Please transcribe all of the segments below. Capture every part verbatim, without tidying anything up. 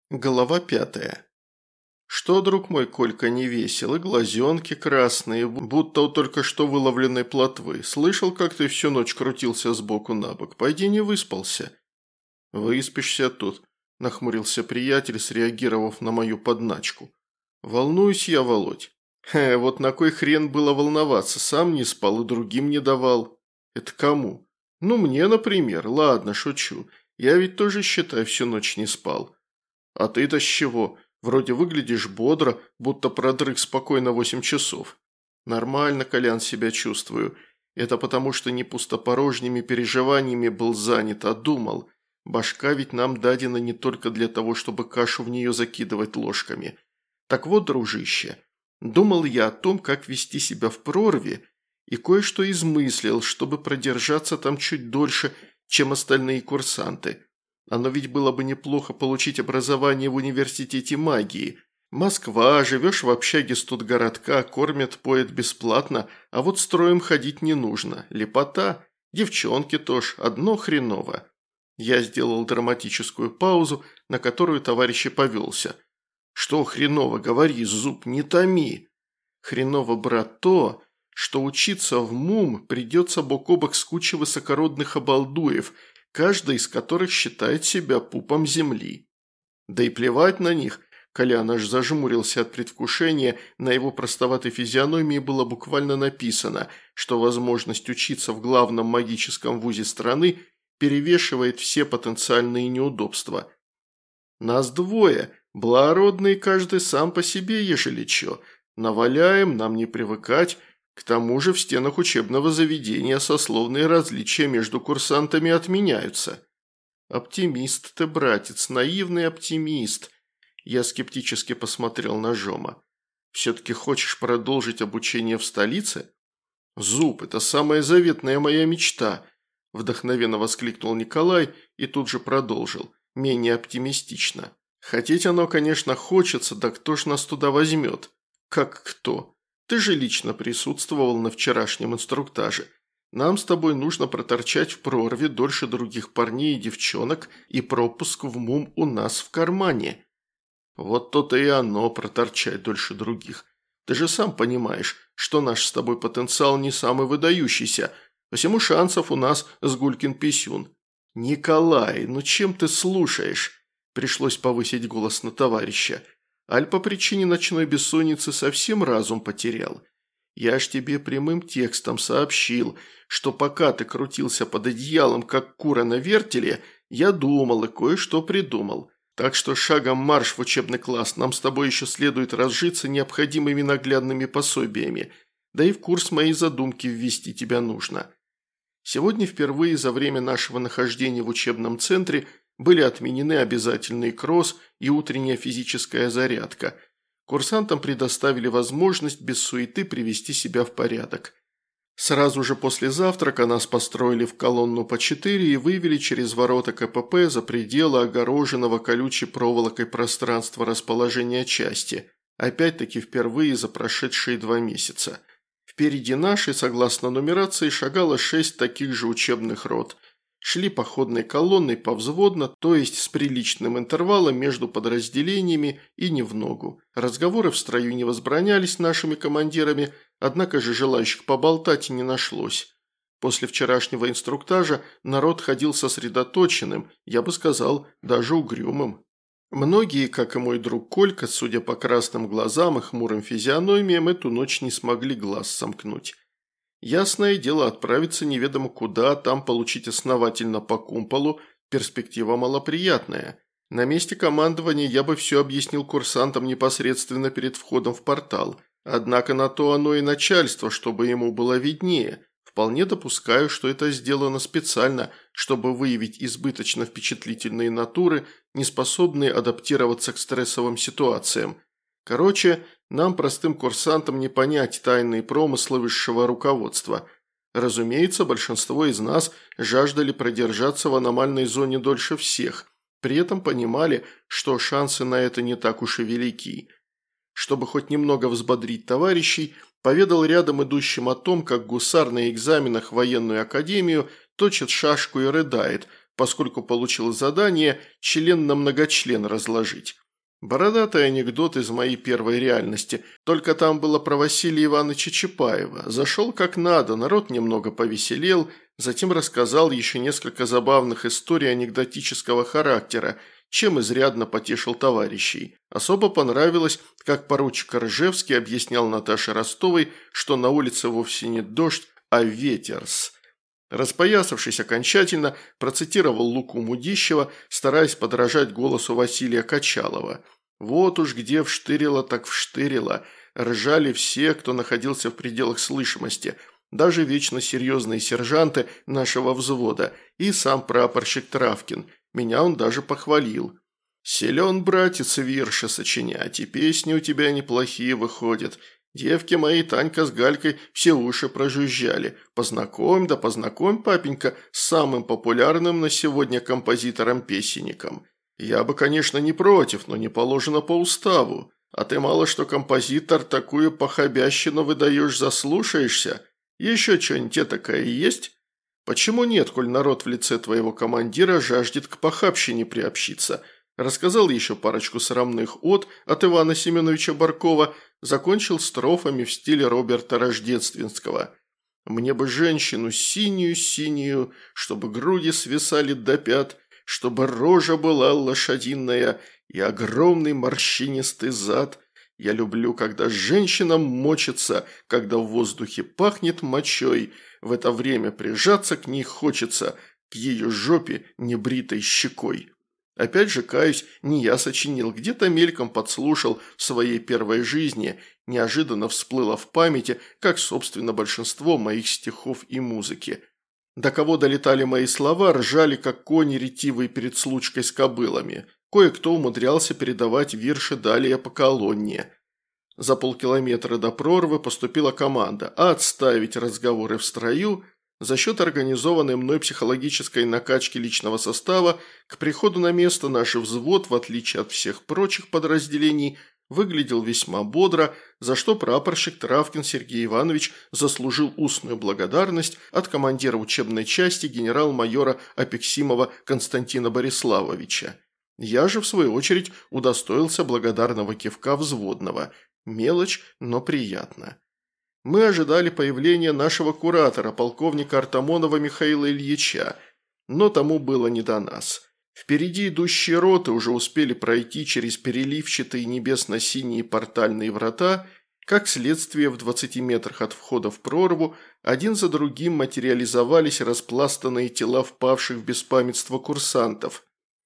Глава пятая. Что, друг мой, Колька, не весел, и глазенки красные, будто у только что выловленной плотвы. Слышал, как ты всю ночь крутился сбоку на бок. Пойди не выспался. Выспишься тут, нахмурился приятель, среагировав на мою подначку. Волнуюсь я, Володь. Хе, вот на кой хрен было волноваться, сам не спал и другим не давал. Это кому? Ну, мне, например. Ладно, шучу. Я ведь тоже, считай, всю ночь не спал. «А ты-то с чего? Вроде выглядишь бодро, будто продрых спокойно восемь часов». «Нормально, Колян, себя чувствую. Это потому, что не пустопорожними переживаниями был занят, а думал. Башка ведь нам дадена не только для того, чтобы кашу в нее закидывать ложками. Так вот, дружище, думал я о том, как вести себя в прорве, и кое-что измыслил, чтобы продержаться там чуть дольше, чем остальные курсанты». Оно ведь было бы неплохо получить образование в университете магии. Москва, живешь в общаге студгородка, кормят, поят бесплатно, а вот строем ходить не нужно. Лепота. Девчонки тоже, одно хреново. Я сделал драматическую паузу, на которую товарищ и повелся. Что хреново, говори, зуб, не томи. Хреново, брат, то, что учиться в МУМ придется бок о бок с кучей высокородных обалдуев, каждый из которых считает себя пупом земли. Да и плевать на них, Колян аж зажмурился от предвкушения, на его простоватой физиономии было буквально написано, что возможность учиться в главном магическом вузе страны перевешивает все потенциальные неудобства. Нас двое, благородные каждый сам по себе, ежели чё, наваляем, нам не привыкать. К тому же в стенах учебного заведения сословные различия между курсантами отменяются. Оптимист ты, братец, наивный оптимист. Я скептически посмотрел на Жома. Все-таки хочешь продолжить обучение в столице? Зуб, это самая заветная моя мечта. Вдохновенно воскликнул Николай и тут же продолжил, менее оптимистично. Хотеть оно, конечно, хочется, да кто ж нас туда возьмет? Как кто? Ты же лично присутствовал на вчерашнем инструктаже. Нам с тобой нужно проторчать в прорве дольше других парней и девчонок, и пропуск в МУМ у нас в кармане. Вот то-то и оно, проторчать дольше других. Ты же сам понимаешь, что наш с тобой потенциал не самый выдающийся, посему шансов у нас с гулькин писюн. Николай, ну чем ты слушаешь? Пришлось повысить голос на товарища. Аль по причине ночной бессонницы совсем разум потерял. Я ж тебе прямым текстом сообщил, что пока ты крутился под одеялом, как кура на вертеле, я думал и кое-что придумал. Так что шагом марш в учебный класс, нам с тобой еще следует разжиться необходимыми наглядными пособиями, да и в курс моей задумки ввести тебя нужно. Сегодня впервые за время нашего нахождения в учебном центре были отменены обязательный кросс и утренняя физическая зарядка. Курсантам предоставили возможность без суеты привести себя в порядок. Сразу же после завтрака нас построили в колонну по четыре и вывели через ворота КПП за пределы огороженного колючей проволокой пространства расположения части. Опять-таки впервые за прошедшие два месяца. Впереди нашей, согласно нумерации, шагало шесть таких же учебных рот. Шли походной колонной повзводно, то есть с приличным интервалом между подразделениями и не в ногу. Разговоры в строю не возбранялись нашими командирами, однако же желающих поболтать и не нашлось. После вчерашнего инструктажа народ ходил сосредоточенным, я бы сказал, даже угрюмым. Многие, как и мой друг Колька, судя по красным глазам и хмурым физиономиям, эту ночь не смогли глаз сомкнуть. Ясное дело, отправиться неведомо куда, там получить основательно по кумполу, перспектива малоприятная. На месте командования я бы все объяснил курсантам непосредственно перед входом в портал. Однако на то оно и начальство, чтобы ему было виднее. Вполне допускаю, что это сделано специально, чтобы выявить избыточно впечатлительные натуры, не способные адаптироваться к стрессовым ситуациям. Короче, нам, простым курсантам, не понять тайные промыслы высшего руководства. Разумеется, большинство из нас жаждали продержаться в аномальной зоне дольше всех, при этом понимали, что шансы на это не так уж и велики. Чтобы хоть немного взбодрить товарищей, поведал рядом идущим о том, как гусар на экзаменах в военную академию точит шашку и рыдает, поскольку получил задание член на многочлен разложить. Бородатый анекдот из моей первой реальности, только там было про Василия Ивановича Чапаева. Зашел как надо, народ немного повеселел, затем рассказал еще несколько забавных историй анекдотического характера, чем изрядно потешил товарищей. Особо понравилось, как поручик Ржевский объяснял Наташе Ростовой, что на улице вовсе не дождь, а ветерс. Распоясавшись окончательно, процитировал Луку Мудищева, стараясь подражать голосу Василия Качалова. «Вот уж где вштырило, так вштырило. Ржали все, кто находился в пределах слышимости, даже вечно серьезные сержанты нашего взвода и сам прапорщик Травкин. Меня он даже похвалил. Силен, братец, вирши сочинять, и песни у тебя неплохие выходят. Девки мои, Танька с Галькой, все уши прожужжали. Познакомь, да познакомь, папенька, с самым популярным на сегодня композитором-песенником. Я бы, конечно, не против, но не положено по уставу. А ты мало что композитор, такую похабящину выдаешь, заслушаешься? Еще что-нибудь такая есть? Почему нет, коль народ в лице твоего командира жаждет к похабщине приобщиться?» Рассказал еще парочку срамных от от Ивана Семеновича Баркова, закончил строфами в стиле Роберта Рождественского. «Мне бы женщину синюю-синюю, чтобы груди свисали до пят, чтобы рожа была лошадиная и огромный морщинистый зад. Я люблю, когда женщина мочится, когда в воздухе пахнет мочой. В это время прижаться к ней хочется, к ее жопе небритой щекой». Опять же, каюсь, не я сочинил, где-то мельком подслушал в своей первой жизни, неожиданно всплыло в памяти, как, собственно, большинство моих стихов и музыки. До кого долетали мои слова, ржали, как кони ретивые перед случкой с кобылами. Кое-кто умудрялся передавать вирши далее по колонне. За полкилометра до прорвы поступила команда «отставить разговоры в строю». За счет организованной мной психологической накачки личного состава к приходу на место наш взвод, в отличие от всех прочих подразделений, выглядел весьма бодро, за что прапорщик Травкин Сергей Иванович заслужил устную благодарность от командира учебной части генерал-майора Апексимова Константина Бориславовича. Я же, в свою очередь, удостоился благодарного кивка взводного. Мелочь, но приятно. Мы ожидали появления нашего куратора, полковника Артамонова Михаила Ильича, но тому было не до нас. Впереди идущие роты уже успели пройти через переливчатые небесно-синие портальные врата, как следствие в двадцати метрах от входа в прорву один за другим материализовались распластанные тела впавших в беспамятство курсантов,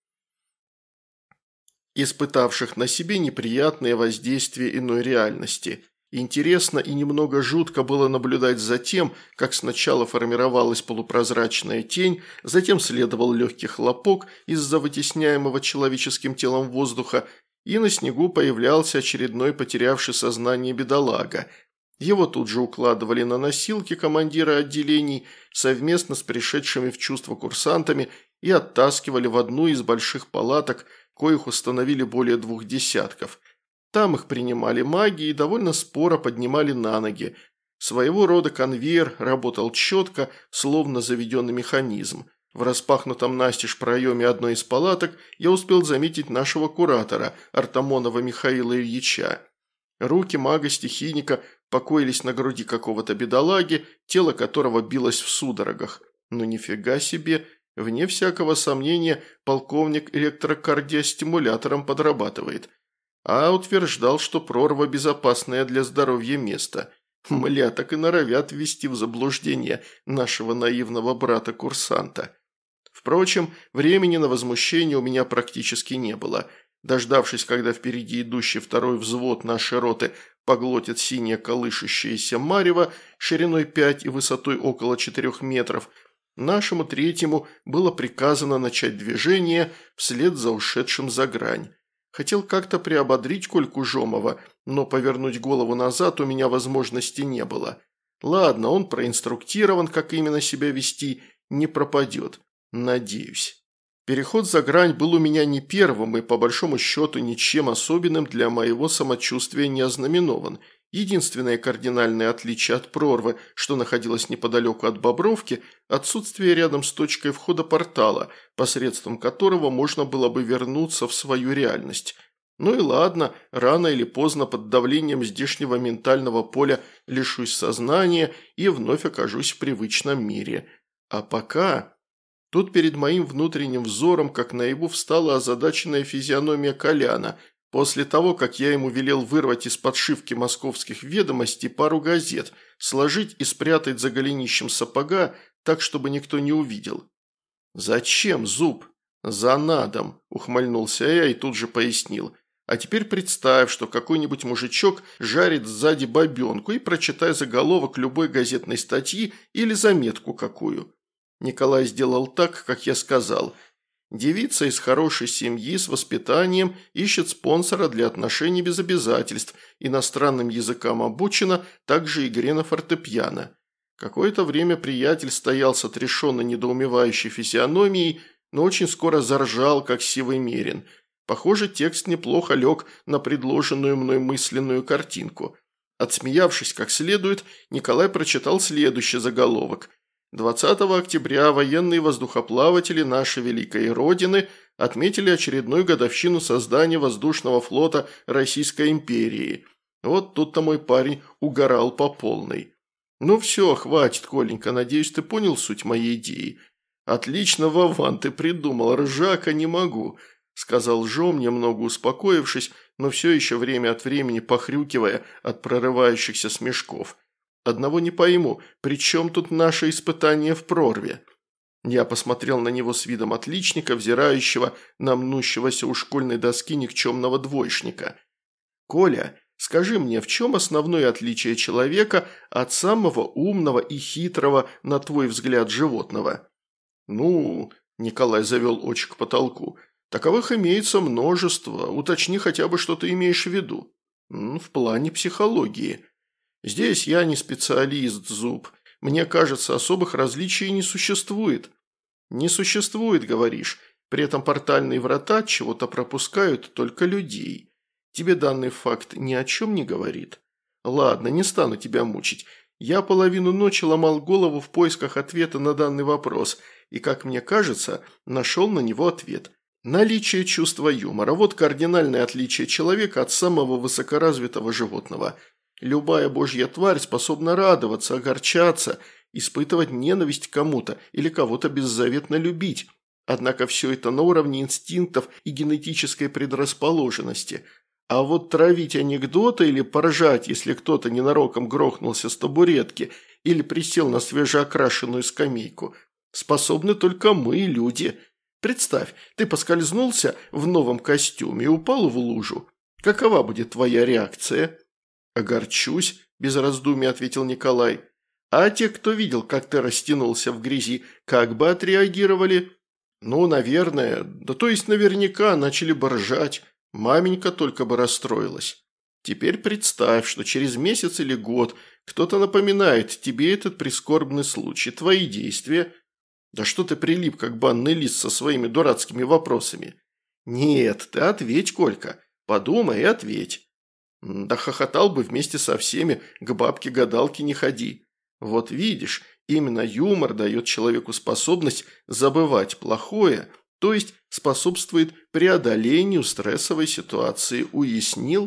испытавших на себе неприятное воздействие иной реальности. Интересно и немного жутко было наблюдать за тем, как сначала формировалась полупрозрачная тень, затем следовал легкий хлопок из-за вытесняемого человеческим телом воздуха, и на снегу появлялся очередной потерявший сознание бедолага. Его тут же укладывали на носилки командира отделений совместно с пришедшими в чувство курсантами и оттаскивали в одну из больших палаток, коих установили более двух десятков. Там их принимали маги и довольно споро поднимали на ноги. Своего рода конвейер работал четко, словно заведенный механизм. В распахнутом настежь проеме одной из палаток я успел заметить нашего куратора, Артамонова Михаила Ильича. Руки мага-стихийника покоились на груди какого-то бедолаги, тело которого билось в судорогах. Ну нифига себе, вне всякого сомнения, полковник электрокардиостимулятором подрабатывает. А утверждал, что прорва безопасное для здоровья место. Мля, так и норовят ввести в заблуждение нашего наивного брата-курсанта. Впрочем, времени на возмущение у меня практически не было. Дождавшись, когда впереди идущий второй взвод нашей роты поглотит синее колышущееся марево шириной пять и высотой около четырех метров, нашему третьему было приказано начать движение вслед за ушедшим за грань. Хотел как-то приободрить Кольку Жомова, но повернуть голову назад у меня возможности не было. Ладно, он проинструктирован, как именно себя вести, не пропадет. Надеюсь. Переход за грань был у меня не первым и, по большому счету, ничем особенным для моего самочувствия не ознаменован. Единственное кардинальное отличие от прорвы, что находилось неподалеку от Бобровки – отсутствие рядом с точкой входа портала, посредством которого можно было бы вернуться в свою реальность. Ну и ладно, рано или поздно под давлением здешнего ментального поля лишусь сознания и вновь окажусь в привычном мире. А пока… Тут перед моим внутренним взором, как наяву, встала озадаченная физиономия Коляна – после того, как я ему велел вырвать из подшивки московских ведомостей пару газет, сложить и спрятать за голенищем сапога, так, чтобы никто не увидел. «Зачем, Зуб?» «За надом», – ухмыльнулся я и тут же пояснил. «А теперь представь, что какой-нибудь мужичок жарит сзади бабенку и прочитай заголовок любой газетной статьи или заметку какую». Николай сделал так, как я сказал – девица из хорошей семьи с воспитанием ищет спонсора для отношений без обязательств, иностранным языкам обучена, также игре на фортепиано. Какое-то время приятель стоял с отрешенно недоумевающей физиономией, но очень скоро заржал, как сивый мерин. Похоже, текст неплохо лег на предложенную мной мысленную картинку. Отсмеявшись как следует, Николай прочитал следующий заголовок – двадцатого октября военные воздухоплаватели нашей великой Родины отметили очередную годовщину создания воздушного флота Российской империи. Вот тут-то мой парень угорал по полной. Ну все, хватит, Коленька, надеюсь, ты понял суть моей идеи. Отлично, Вован, ты придумал, ржака не могу, сказал Жом, немного успокоившись, но все еще время от времени похрюкивая от прорывающихся смешков. Одного не пойму, при чем тут наше испытание в прорве?» Я посмотрел на него с видом отличника, взирающего на мнущегося у школьной доски никчемного двоечника. «Коля, скажи мне, в чем основное отличие человека от самого умного и хитрого, на твой взгляд, животного?» «Ну...» – Николай завел очи к потолку. «Таковых имеется множество. Уточни хотя бы, что ты имеешь в виду». «В плане психологии». «Здесь я не специалист, Зуб. Мне кажется, особых различий не существует». «Не существует, говоришь. При этом портальные врата чего-то пропускают только людей. Тебе данный факт ни о чем не говорит? Ладно, не стану тебя мучить. Я половину ночи ломал голову в поисках ответа на данный вопрос, и, как мне кажется, нашел на него ответ. Наличие чувства юмора – вот кардинальное отличие человека от самого высокоразвитого животного – любая божья тварь способна радоваться, огорчаться, испытывать ненависть к кому-то или кого-то беззаветно любить. Однако все это на уровне инстинктов и генетической предрасположенности. А вот травить анекдоты или поржать, если кто-то ненароком грохнулся с табуретки или присел на свежеокрашенную скамейку, способны только мы, люди. Представь, ты поскользнулся в новом костюме и упал в лужу. Какова будет твоя реакция?» «Огорчусь», – без раздумий ответил Николай. «А те, кто видел, как ты растянулся в грязи, как бы отреагировали?» «Ну, наверное, да то есть наверняка начали бы ржать. Маменька только бы расстроилась. Теперь представь, что через месяц или год кто-то напоминает тебе этот прискорбный случай, твои действия. Да что ты прилип, как банный лист со своими дурацкими вопросами? Нет, ты ответь, Колька, подумай и ответь». «Да хохотал бы вместе со всеми, к бабке-гадалке не ходи. Вот видишь, именно юмор дает человеку способность забывать плохое, то есть способствует преодолению стрессовой ситуации, уяснил?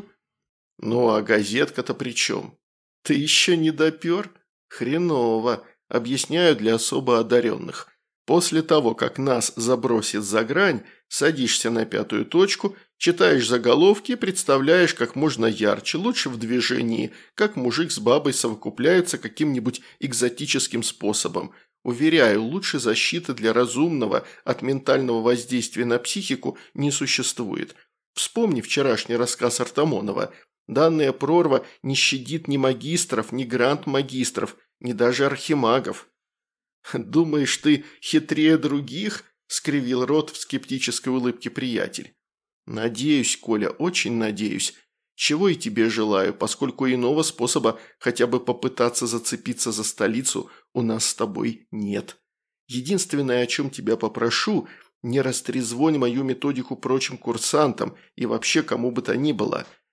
Ну а газетка-то при чем? Ты еще не допер? Хреново, объясняю для особо одаренных. После того, как нас забросит за грань, садишься на пятую точку, читаешь заголовки и представляешь как можно ярче, лучше в движении, как мужик с бабой совокупляются каким-нибудь экзотическим способом. Уверяю, лучшей защиты для разумного от ментального воздействия на психику не существует. Вспомни вчерашний рассказ Артамонова. Данная прорва не щадит ни магистров, ни гранд-магистров, ни даже архимагов. «Думаешь, ты хитрее других?» – скривил рот в скептической улыбке приятель. «Надеюсь, Коля, очень надеюсь. Чего и тебе желаю, поскольку иного способа хотя бы попытаться зацепиться за столицу у нас с тобой нет. Единственное, о чем тебя попрошу, не растрезвонь мою методику прочим курсантам и вообще кому бы то ни было.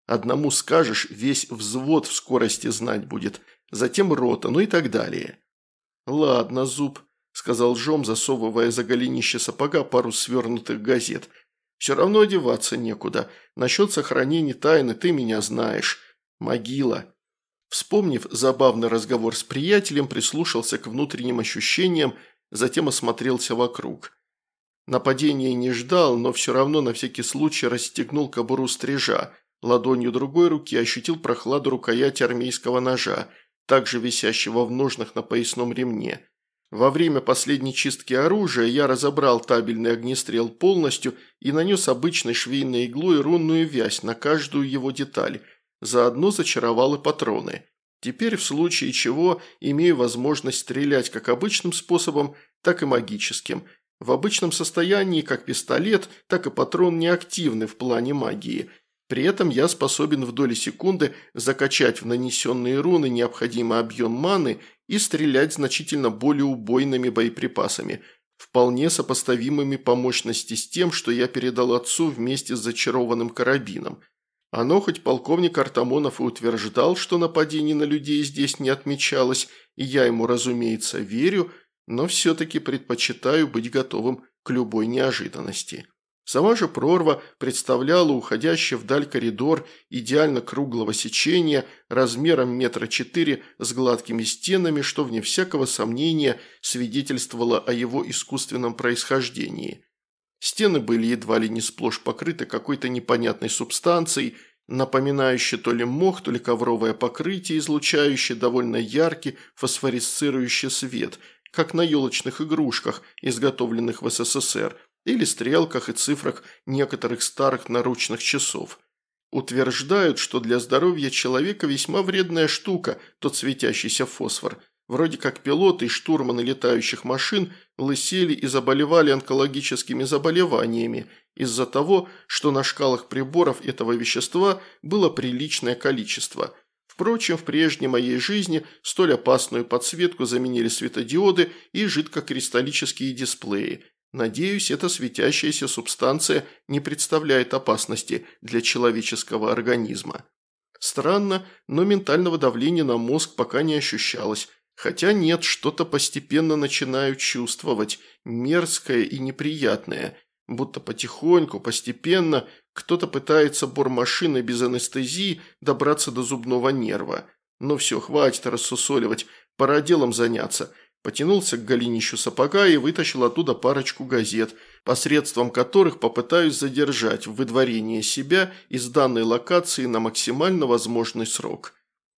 Одному скажешь, весь взвод в скорости знать будет, затем рота, ну и так далее». «Ладно, Зуб», – сказал Жом, засовывая за голенище сапога пару свернутых газет. «Все равно одеваться некуда. Насчет сохранения тайны ты меня знаешь. Могила». Вспомнив забавный разговор с приятелем, прислушался к внутренним ощущениям, затем осмотрелся вокруг. Нападения не ждал, но все равно на всякий случай расстегнул кобуру стрижа. Ладонью другой руки ощутил прохладу рукояти армейского ножа, также висящего в ножнах на поясном ремне. Во время последней чистки оружия я разобрал табельный огнестрел полностью и нанес обычной швейной иглой рунную вязь на каждую его деталь. Заодно зачаровал и патроны. Теперь в случае чего имею возможность стрелять как обычным способом, так и магическим. В обычном состоянии как пистолет, так и патрон неактивны в плане магии. При этом я способен в доли секунды закачать в нанесенные руны необходимый объем маны и стрелять значительно более убойными боеприпасами, вполне сопоставимыми по мощности с тем, что я передал отцу вместе с зачарованным карабином. Оно хоть полковник Артамонов и утверждал, что нападений на людей здесь не отмечалось, и я ему, разумеется, верю, но все-таки предпочитаю быть готовым к любой неожиданности. Сама же прорва представляла уходящий вдаль коридор идеально круглого сечения размером метра четыре с гладкими стенами, что, вне всякого сомнения, свидетельствовало о его искусственном происхождении. Стены были едва ли не сплошь покрыты какой-то непонятной субстанцией, напоминающей то ли мох, то ли ковровое покрытие, излучающее довольно яркий фосфорисцирующий свет, как на елочных игрушках, изготовленных в СССР, или стрелках и цифрах некоторых старых наручных часов. Утверждают, что для здоровья человека весьма вредная штука тот светящийся фосфор. Вроде как пилоты и штурманы летающих машин лысели и заболевали онкологическими заболеваниями из-за того, что на шкалах приборов этого вещества было приличное количество. Впрочем, в прежней моей жизни столь опасную подсветку заменили светодиоды и жидкокристаллические дисплеи. Надеюсь, эта светящаяся субстанция не представляет опасности для человеческого организма. Странно, но ментального давления на мозг пока не ощущалось. Хотя нет, что-то постепенно начинаю чувствовать, мерзкое и неприятное. Будто потихоньку, постепенно кто-то пытается бормашиной без анестезии добраться до зубного нерва. Ну все, хватит рассусоливать, пора делом заняться. Потянулся к голенищу сапога и вытащил оттуда парочку газет, посредством которых попытаюсь задержать выдворение себя из данной локации на максимально возможный срок.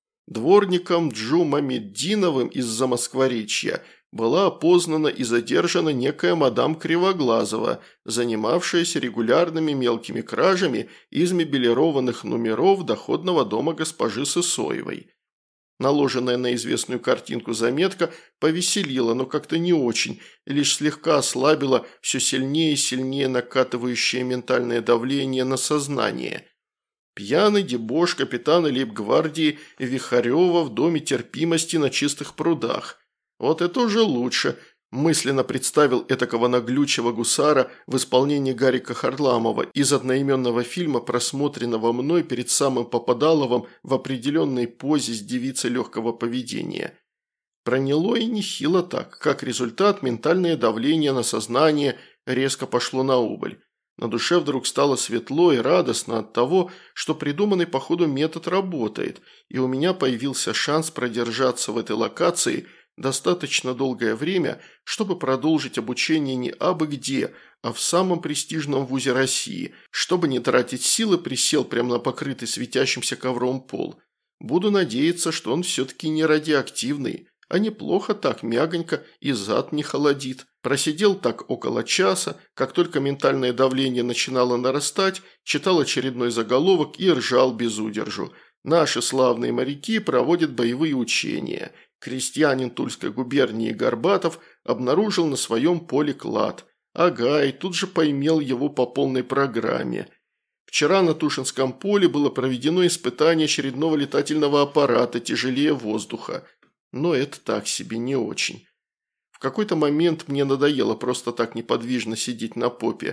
Дворником Джу Мамеддиновым из Замоскворечья была опознана и задержана некая мадам Кривоглазова, занимавшаяся регулярными мелкими кражами из мебелированных номеров доходного дома госпожи Сысоевой. Наложенная на известную картинку заметка повеселила, но как-то не очень, лишь слегка ослабила все сильнее и сильнее накатывающее ментальное давление на сознание. Пьяный дебош капитана лейб-гвардии Вихарева в доме терпимости на Чистых прудах. Вот это уже лучше. Мысленно представил этакого наглючего гусара в исполнении Гарика Харламова из одноименного фильма, просмотренного мной перед самым Попадаловым в определенной позе с девицей легкого поведения. Проняло и нехило так. Как результат, ментальное давление на сознание резко пошло на убыль. На душе вдруг стало светло и радостно от того, что придуманный по ходу метод работает, и у меня появился шанс продержаться в этой локации достаточно долгое время, чтобы продолжить обучение не абы где, а в самом престижном вузе России, чтобы не тратить силы, присел прямо на покрытый светящимся ковром пол. Буду надеяться, что он все-таки не радиоактивный, а неплохо так, мягонько и зад не холодит. Просидел так около часа, как только ментальное давление начинало нарастать, читал очередной заголовок и ржал без удержу. Наши славные моряки проводят боевые учения. Крестьянин Тульской губернии Горбатов обнаружил на своем поле клад. Ага, и тут же поимел его по полной программе. Вчера на Тушинском поле было проведено испытание очередного летательного аппарата тяжелее воздуха. Но это так себе, не очень. В какой-то момент мне надоело просто так неподвижно сидеть на попе.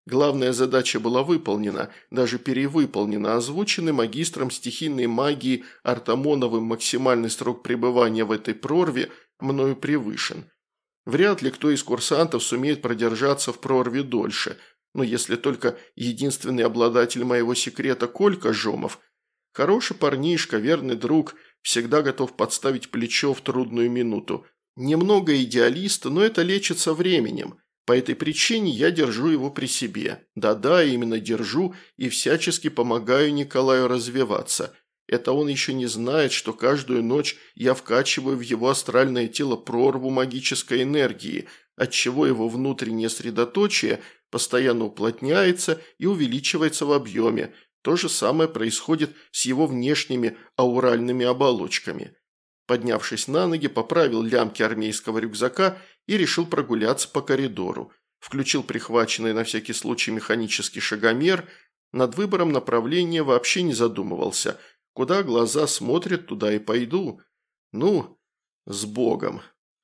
Главная задача была выполнена, даже перевыполнена, озвученный магистром стихийной магии Артамоновым максимальный срок пребывания в этой прорве мною превышен. Вряд ли кто из курсантов сумеет продержаться в прорве дольше, но если только единственный обладатель моего секрета Колька Жомов, хороший парнишка, верный друг, всегда готов подставить плечо в трудную минуту. Немного идеалист, но это лечится временем. По этой причине я держу его при себе. Да-да, именно держу и всячески помогаю Николаю развиваться. Это он еще не знает, что каждую ночь я вкачиваю в его астральное тело прорву магической энергии, отчего его внутреннее средоточие постоянно уплотняется и увеличивается в объеме. То же самое происходит с его внешними ауральными оболочками. Поднявшись на ноги, поправил лямки армейского рюкзака и решил прогуляться по коридору. Включил прихваченный на всякий случай механический шагомер. Над выбором направления вообще не задумывался. Куда глаза смотрят, туда и пойду. Ну, с Богом.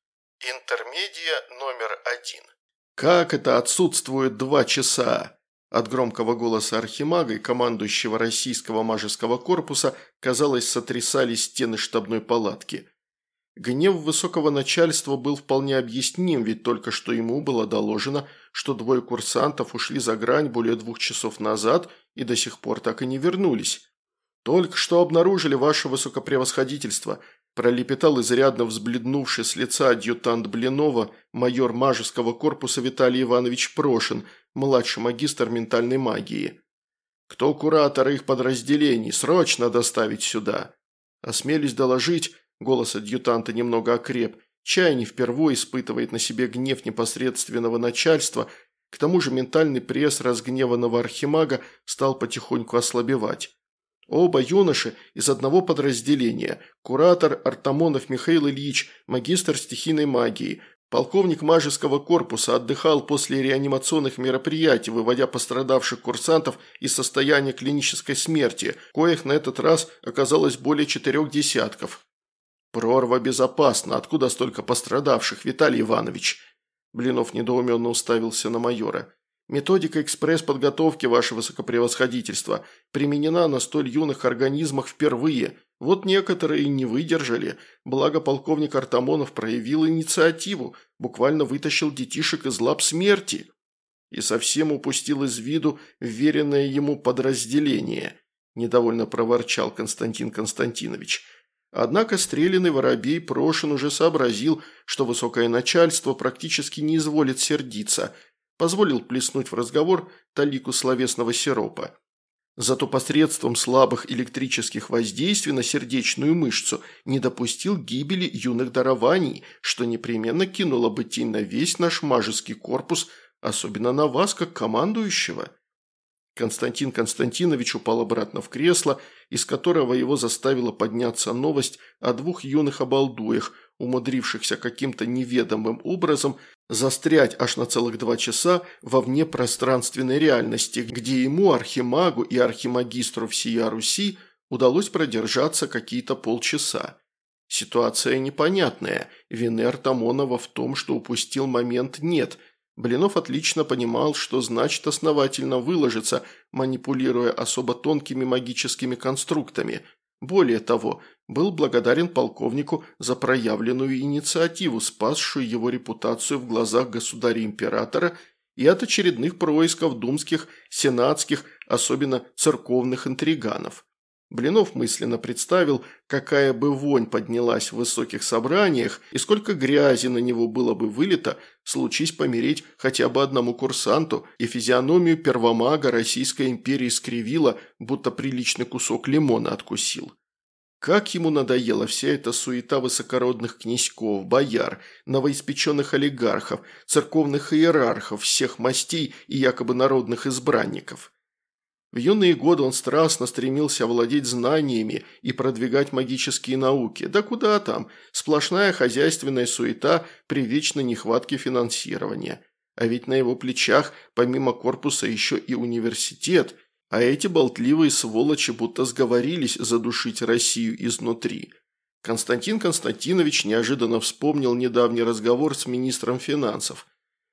Интермедия номер один. Как это отсутствует два часа? От громкого голоса архимага и командующего российского мажеского корпуса, казалось, сотрясались стены штабной палатки. Гнев высокого начальства был вполне объясним, ведь только что ему было доложено, что двое курсантов ушли за грань более двух часов назад и до сих пор так и не вернулись. «Только что обнаружили ваше высокопревосходительство», – пролепетал изрядно взбледнувший с лица адъютант Блинова, майор мажеского корпуса Виталий Иванович Прошин, младший магистр ментальной магии. «Кто куратор их подразделений? Срочно доставить сюда!» Осмелюсь доложить, голос адъютанта немного окреп, чай не впервые испытывает на себе гнев непосредственного начальства, к тому же ментальный пресс разгневанного архимага стал потихоньку ослабевать. Оба юноши из одного подразделения, куратор Артамонов Михаил Ильич, магистр стихийной магии, полковник мажеского корпуса, отдыхал после реанимационных мероприятий, выводя пострадавших курсантов из состояния клинической смерти, коих на этот раз оказалось более четырех десятков. «Прорва безопасна. Откуда столько пострадавших, Виталий Иванович?» Блинов недоуменно уставился на майора. «Методика экспресс-подготовки, ваше высокопревосходительство, применена на столь юных организмах впервые. Вот некоторые не выдержали. Благо полковник Артамонов проявил инициативу, буквально вытащил детишек из лап смерти и совсем упустил из виду вверенное ему подразделение», – недовольно проворчал Константин Константинович. Однако стрелянный воробей Прошин уже сообразил, что высокое начальство практически не изволит сердиться – позволил плеснуть в разговор талику словесного сиропа. Зато посредством слабых электрических воздействий на сердечную мышцу не допустил гибели юных дарований, что непременно кинуло бы тень на весь наш мажеский корпус, особенно на вас, как командующего. Константин Константинович упал обратно в кресло, из которого его заставила подняться новость о двух юных обалдуях, умудрившихся каким-то неведомым образом застрять аж на целых два часа во внепространственной реальности, где ему, архимагу и архимагистру всея Руси, удалось продержаться какие-то полчаса. Ситуация непонятная, вины Артамонова в том, что упустил момент, нет. Блинов отлично понимал, что значит основательно выложиться, манипулируя особо тонкими магическими конструктами. Более того, был благодарен полковнику за проявленную инициативу, спасшую его репутацию в глазах государя-императора и от очередных происков думских, сенатских, особенно церковных интриганов. Блинов мысленно представил, какая бы вонь поднялась в высоких собраниях и сколько грязи на него было бы вылито, случись помереть хотя бы одному курсанту, и физиономию первомага Российской империи скривила, будто приличный кусок лимона откусил. Как ему надоела вся эта суета высокородных князьков, бояр, новоиспеченных олигархов, церковных иерархов, всех мастей и якобы народных избранников. В юные годы он страстно стремился овладеть знаниями и продвигать магические науки. Да куда там, сплошная хозяйственная суета при вечной нехватке финансирования. А ведь на его плечах помимо корпуса еще и университет, а эти болтливые сволочи будто сговорились задушить Россию изнутри. Константин Константинович неожиданно вспомнил недавний разговор с министром финансов.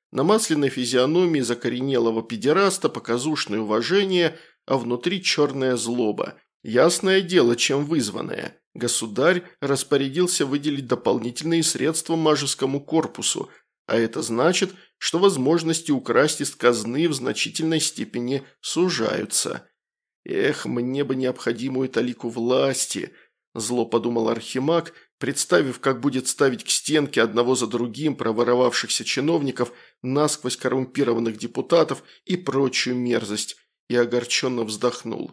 На масляной физиономии закоренелого педераста показушное уважение, а внутри черная злоба. Ясное дело, чем вызванное. Государь распорядился выделить дополнительные средства мажескому корпусу, а это значит, что возможности украсть из казны в значительной степени сужаются. Эх, мне бы необходимую талику власти, зло подумал Архимаг, представив, как будет ставить к стенке одного за другим проворовавшихся чиновников, насквозь коррумпированных депутатов и прочую мерзость, и огорченно вздохнул.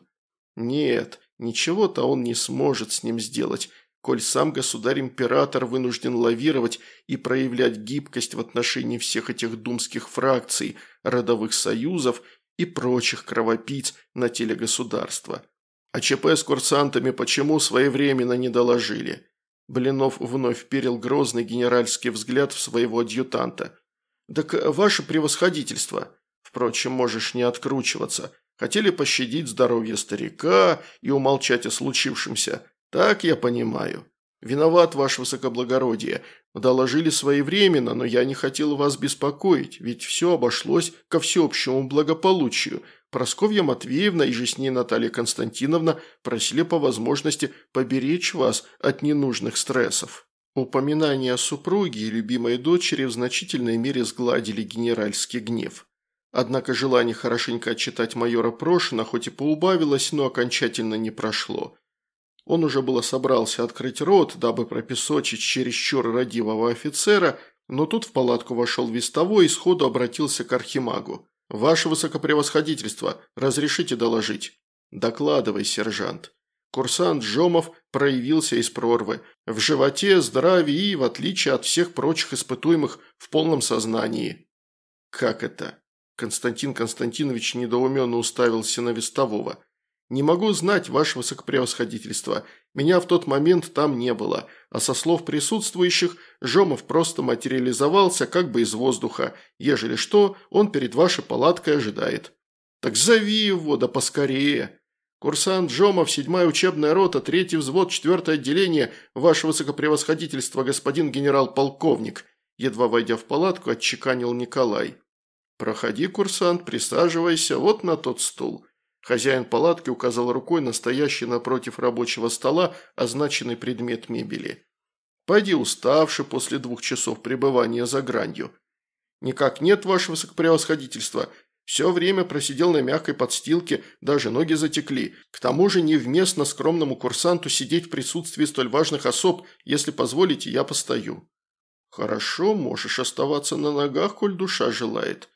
Нет, ничего-то он не сможет с ним сделать, коль сам государь-император вынужден лавировать и проявлять гибкость в отношении всех этих думских фракций, родовых союзов и прочих кровопийц на теле государства. А ЧП с курсантами почему своевременно не доложили? Блинов вновь вперил грозный генеральский взгляд в своего адъютанта. «Так ваше превосходительство. Впрочем, можешь не откручиваться. Хотели пощадить здоровье старика и умолчать о случившемся. Так я понимаю. Виноват, ваше высокоблагородие. Доложили своевременно, но я не хотел вас беспокоить, ведь все обошлось ко всеобщему благополучию. Прасковья Матвеевна и же с ней Наталья Константиновна просили по возможности поберечь вас от ненужных стрессов». Упоминания о супруге и любимой дочери в значительной мере сгладили генеральский гнев. Однако желание хорошенько отчитать майора Прошина хоть и поубавилось, но окончательно не прошло. Он уже было собрался открыть рот, дабы пропесочить чересчур родивого офицера, но тут в палатку вошел вестовой и сходу обратился к архимагу. «Ваше высокопревосходительство, разрешите доложить?» «Докладывай, сержант». Курсант Жомов проявился из прорвы. В животе, здравии и, в отличие от всех прочих испытуемых, в полном сознании. «Как это?» Константин Константинович недоуменно уставился на вестового. «Не могу знать, ваше высокопревосходительство. Меня в тот момент там не было, а со слов присутствующих, Жомов просто материализовался как бы из воздуха. Ежели что, он перед вашей палаткой ожидает». «Так зови его, да поскорее!» «Курсант Жомов, седьмая учебная рота, третий взвод, четвертое отделение, ваше высокопревосходительство, господин генерал-полковник», едва войдя в палатку, отчеканил Николай. «Проходи, курсант, присаживайся вот на тот стул». Хозяин палатки указал рукой на стоящий напротив рабочего стола означенный предмет мебели. «Пойди уставший после двух часов пребывания за гранью». «Никак нет, ваше высокопревосходительство. Все время просидел на мягкой подстилке, даже ноги затекли. К тому же невместно скромному курсанту сидеть в присутствии столь важных особ. Если позволите, я постою». «Хорошо, можешь оставаться на ногах, коль душа желает».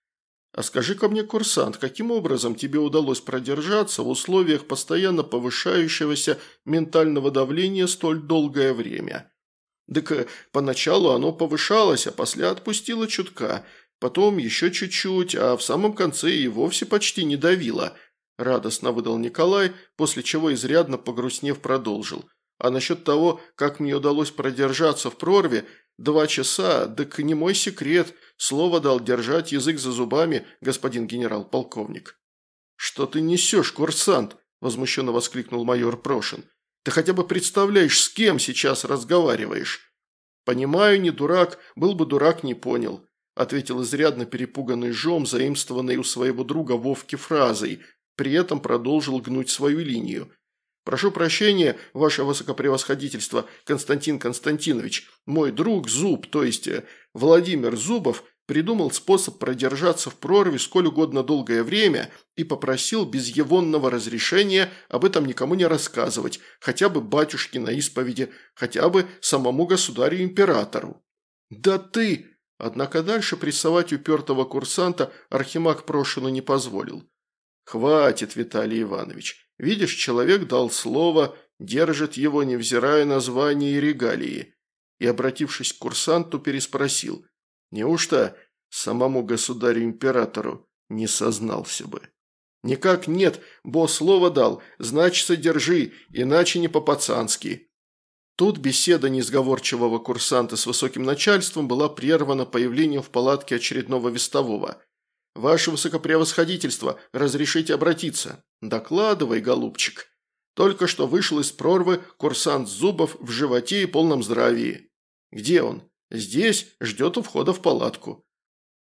«А скажи-ка мне, курсант, каким образом тебе удалось продержаться в условиях постоянно повышающегося ментального давления столь долгое время?» «Так поначалу оно повышалось, а после отпустило чутка. Потом еще чуть-чуть, а в самом конце и вовсе почти не давило», – радостно выдал Николай, после чего изрядно погрустнев продолжил. «А насчет того, как мне удалось продержаться в прорве, два часа, так не мой секрет, слово дал держать язык за зубами, господин генерал-полковник». «Что ты несешь, курсант?» – возмущенно воскликнул майор Прошин. «Ты хотя бы представляешь, с кем сейчас разговариваешь?» «Понимаю, не дурак, был бы дурак, не понял», – ответил изрядно перепуганный Жом, заимствованный у своего друга Вовки фразой, при этом продолжил гнуть свою линию. «Прошу прощения, ваше высокопревосходительство, Константин Константинович, мой друг Зуб, то есть Владимир Зубов, придумал способ продержаться в прорве сколь угодно долгое время и попросил без егонного разрешения об этом никому не рассказывать, хотя бы батюшке на исповеди, хотя бы самому государю-императору». «Да ты!» Однако дальше прессовать упертого курсанта Архимаг Прошину не позволил. «Хватит, Виталий Иванович. Видишь, человек дал слово, держит его, невзирая на звание и регалии». И, обратившись к курсанту, переспросил. «Неужто самому государю-императору не сознался бы?» «Никак нет, бо слово дал, значит, содержи, иначе не по-пацански». Тут беседа несговорчивого курсанта с высоким начальством была прервана появлением в палатке очередного вестового. «Ваше высокопревосходительство, разрешите обратиться?» «Докладывай, голубчик». «Только что вышел из прорвы курсант Зубов в животе и полном здравии». «Где он?» «Здесь, ждет у входа в палатку».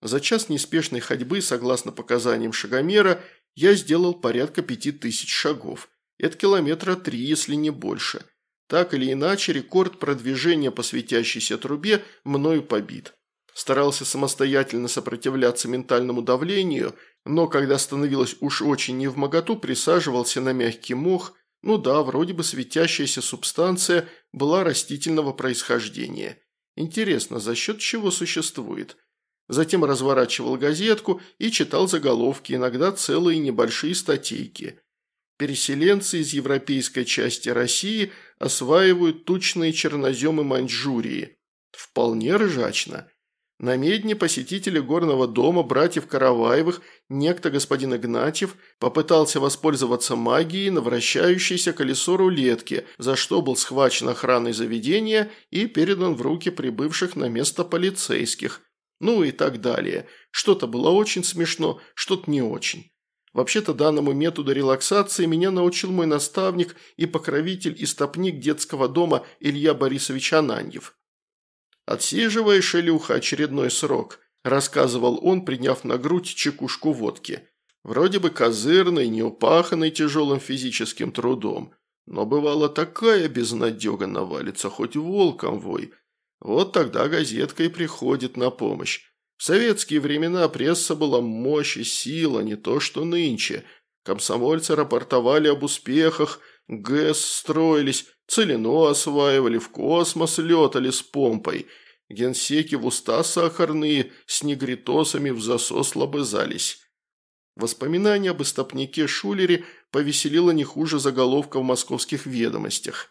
За час неспешной ходьбы, согласно показаниям шагомера, я сделал порядка пяти тысяч шагов. Это километра три, если не больше. Так или иначе, рекорд продвижения по светящейся трубе мною побит. Старался самостоятельно сопротивляться ментальному давлению, но когда становилось уж очень невмоготу, присаживался на мягкий мох. Ну да, вроде бы светящаяся субстанция была растительного происхождения. Интересно, за счет чего существует? Затем разворачивал газетку и читал заголовки, иногда целые небольшие статейки. Переселенцы из европейской части России осваивают тучные черноземы Маньчжурии. Вполне ржачно. На Медне посетители горного дома братьев Караваевых, некто господин Игнатьев, попытался воспользоваться магией на вращающееся колесо рулетки, за что был схвачен охраной заведения и передан в руки прибывших на место полицейских. Ну и так далее. Что-то было очень смешно, что-то не очень. Вообще-то данному методу релаксации меня научил мой наставник и покровитель истопник детского дома Илья Борисович Ананьев. «Отсиживаешь, Илюха, очередной срок», – рассказывал он, приняв на грудь чекушку водки. «Вроде бы козырный, неупаханный тяжелым физическим трудом. Но бывало такая безнадега навалится, хоть волком вой. Вот тогда газетка и приходит на помощь. В советские времена пресса была мощь и сила, не то что нынче. Комсомольцы рапортовали об успехах, ГЭС строились, Целино осваивали, в космос летали с помпой. Генсеки в уста сахарные с негритосами в засос лобызались». Воспоминание об истопнике Шулере повеселило не хуже заголовка в московских ведомостях.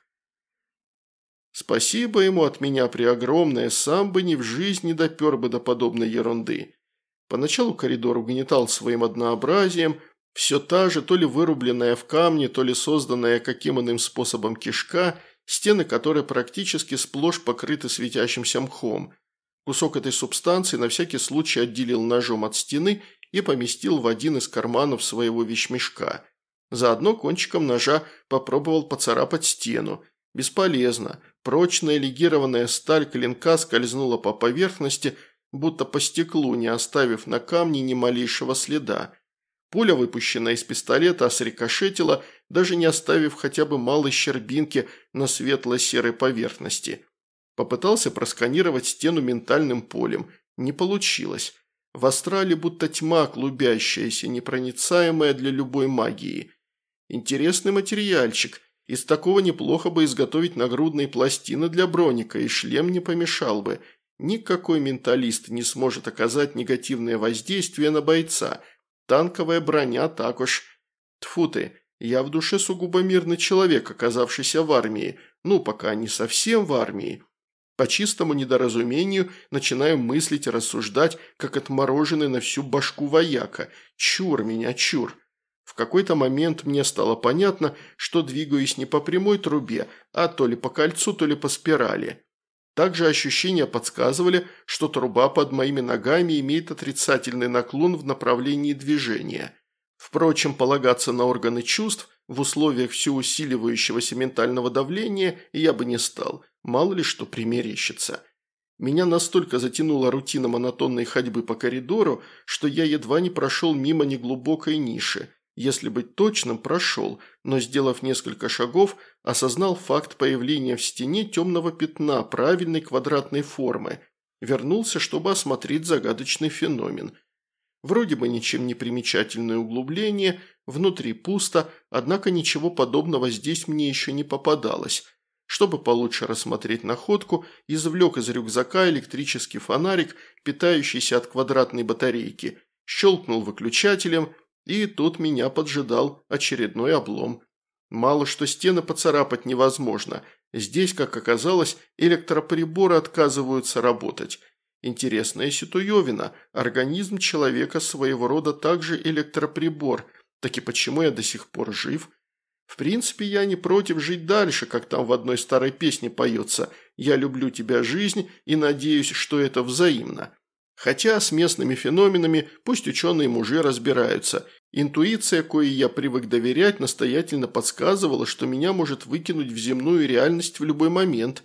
Спасибо ему от меня преогромное, сам бы ни в жизнь не допер бы до подобной ерунды. Поначалу коридор угнетал своим однообразием, все та же, то ли вырубленная в камне, то ли созданная каким иным способом кишка, стены которой практически сплошь покрыты светящимся мхом. Кусок этой субстанции на всякий случай отделил ножом от стены и поместил в один из карманов своего вещмешка. Заодно кончиком ножа попробовал поцарапать стену. Бесполезно. Прочная легированная сталь клинка скользнула по поверхности, будто по стеклу, не оставив на камне ни малейшего следа. Пуля, выпущенная из пистолета, срикошетила, даже не оставив хотя бы малой щербинки на светло-серой поверхности. Попытался просканировать стену ментальным полем. Не получилось. В астрале будто тьма клубящаяся, непроницаемая для любой магии. Интересный материальчик. Из такого неплохо бы изготовить нагрудные пластины для броника, и шлем не помешал бы. Никакой менталист не сможет оказать негативное воздействие на бойца. Танковая броня так уж. Тьфу ты, я в душе сугубо мирный человек, оказавшийся в армии. Ну, пока не совсем в армии. По чистому недоразумению начинаю мыслить и рассуждать, как отмороженный на всю башку вояка. Чур меня, чур. В какой-то момент мне стало понятно, что двигаюсь не по прямой трубе, а то ли по кольцу, то ли по спирали. Также ощущения подсказывали, что труба под моими ногами имеет отрицательный наклон в направлении движения. Впрочем, полагаться на органы чувств в условиях все усиливающегося ментального давления я бы не стал, мало ли что примерещится. Меня настолько затянула рутина монотонной ходьбы по коридору, что я едва не прошел мимо неглубокой ниши. Если быть точным, прошел, но, сделав несколько шагов, осознал факт появления в стене темного пятна правильной квадратной формы. Вернулся, чтобы осмотреть загадочный феномен. Вроде бы ничем не примечательное углубление, внутри пусто, однако ничего подобного здесь мне еще не попадалось. Чтобы получше рассмотреть находку, извлек из рюкзака электрический фонарик, питающийся от квадратной батарейки, щелкнул выключателем, и тут меня поджидал очередной облом. Мало что стены поцарапать невозможно. Здесь, как оказалось, электроприборы отказываются работать. Интересная ситуевина. Организм человека своего рода также электроприбор. Так и почему я до сих пор жив? В принципе, я не против жить дальше, как там в одной старой песне поется «Я люблю тебя, жизнь, и надеюсь, что это взаимно». Хотя с местными феноменами пусть ученые-мужи разбираются. Интуиция, коей я привык доверять, настоятельно подсказывала, что меня может выкинуть в земную реальность в любой момент.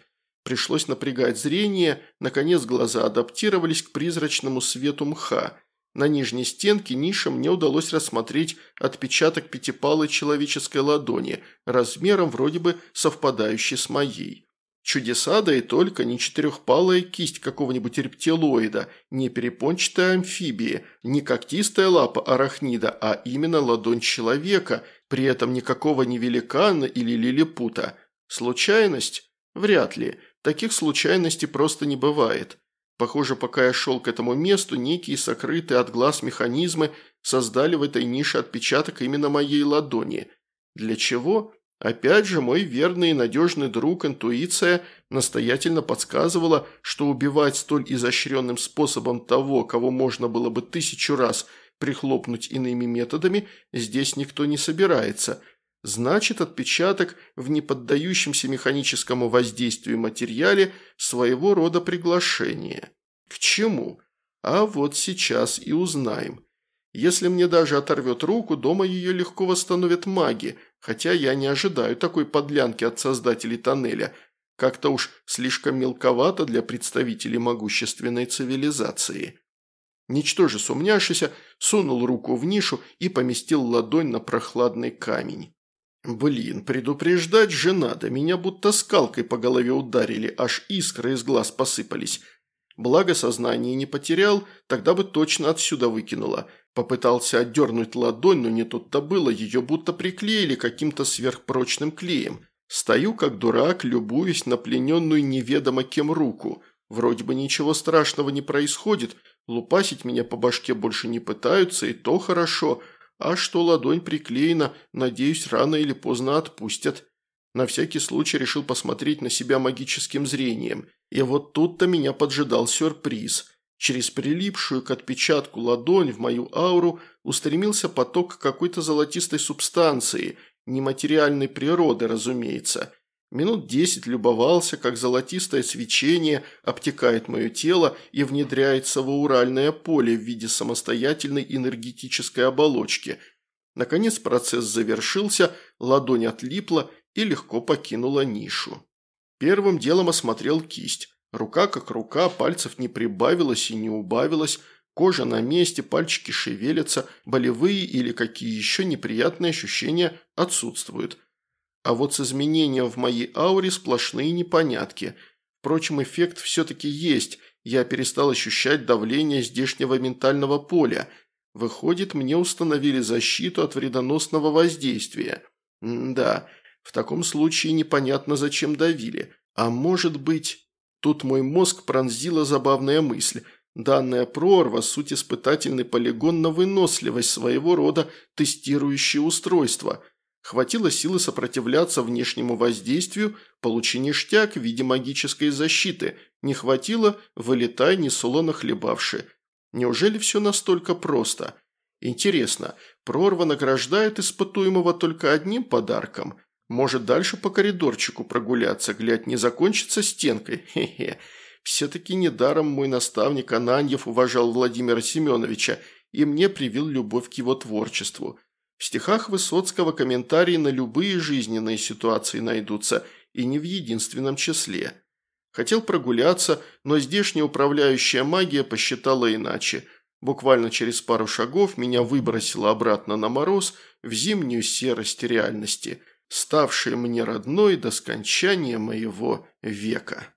Пришлось напрягать зрение, наконец глаза адаптировались к призрачному свету мха. На нижней стенке ниши мне удалось рассмотреть отпечаток пятипалой человеческой ладони, размером вроде бы совпадающий с моей. Чудеса, да и только, не четырехпалая кисть какого-нибудь рептилоида, не перепончатая амфибии, не когтистая лапа арахнида, а именно ладонь человека, при этом никакого ни великана или лилипута. Случайность? Вряд ли. Таких случайностей просто не бывает. Похоже, пока я шел к этому месту, некие сокрытые от глаз механизмы создали в этой нише отпечаток именно моей ладони. Для чего? Опять же, мой верный и надежный друг интуиция настоятельно подсказывала, что убивать столь изощренным способом того, кого можно было бы тысячу раз прихлопнуть иными методами, здесь никто не собирается. Значит, отпечаток в неподдающемся механическому воздействию материале своего рода приглашение. К чему? А вот сейчас и узнаем. Если мне даже оторвет руку, дома ее легко восстановят маги, хотя я не ожидаю такой подлянки от создателей тоннеля. Как-то уж слишком мелковато для представителей могущественной цивилизации. Ничтоже сумняшися, сунул руку в нишу и поместил ладонь на прохладный камень. Блин, предупреждать же надо, меня будто скалкой по голове ударили, аж искры из глаз посыпались. Благо сознание не потерял, тогда бы точно отсюда выкинуло. Попытался отдернуть ладонь, но не тут-то было, ее будто приклеили каким-то сверхпрочным клеем. Стою как дурак, любуюсь на плененную неведомо кем руку. Вроде бы ничего страшного не происходит, лупасить меня по башке больше не пытаются, и то хорошо. А что ладонь приклеена, надеюсь, рано или поздно отпустят. На всякий случай решил посмотреть на себя магическим зрением. И вот тут-то меня поджидал сюрприз. Через прилипшую к отпечатку ладонь в мою ауру устремился поток какой-то золотистой субстанции, нематериальной природы, разумеется. Минут десять любовался, как золотистое свечение обтекает мое тело и внедряется в ауральное поле в виде самостоятельной энергетической оболочки. Наконец процесс завершился, ладонь отлипла и легко покинула нишу. Первым делом осмотрел кисть. Рука как рука, пальцев не прибавилось и не убавилось, кожа на месте, пальчики шевелятся, болевые или какие еще неприятные ощущения отсутствуют. А вот с изменением в моей ауре сплошные непонятки. Впрочем, эффект все-таки есть, я перестал ощущать давление здешнего ментального поля. Выходит, мне установили защиту от вредоносного воздействия. М-да, в таком случае непонятно, зачем давили. А может быть... Тут мой мозг пронзила забавная мысль. Данная прорва – суть испытательный полигон на выносливость, своего рода тестирующее устройство. Хватило силы сопротивляться внешнему воздействию, получи ништяк в виде магической защиты. Не хватило – вылетай, несолоно хлебавши. Неужели все настолько просто? Интересно, прорва награждает испытуемого только одним подарком? Может, дальше по коридорчику прогуляться, глядь, не закончится стенкой? Хе-хе. Все-таки недаром мой наставник Ананьев уважал Владимира Семеновича и мне привил любовь к его творчеству. В стихах Высоцкого комментарии на любые жизненные ситуации найдутся, и не в единственном числе. Хотел прогуляться, но здешняя управляющая магия посчитала иначе. Буквально через пару шагов меня выбросило обратно на мороз в зимнюю серость реальности, ставшей мне родной до скончания моего века.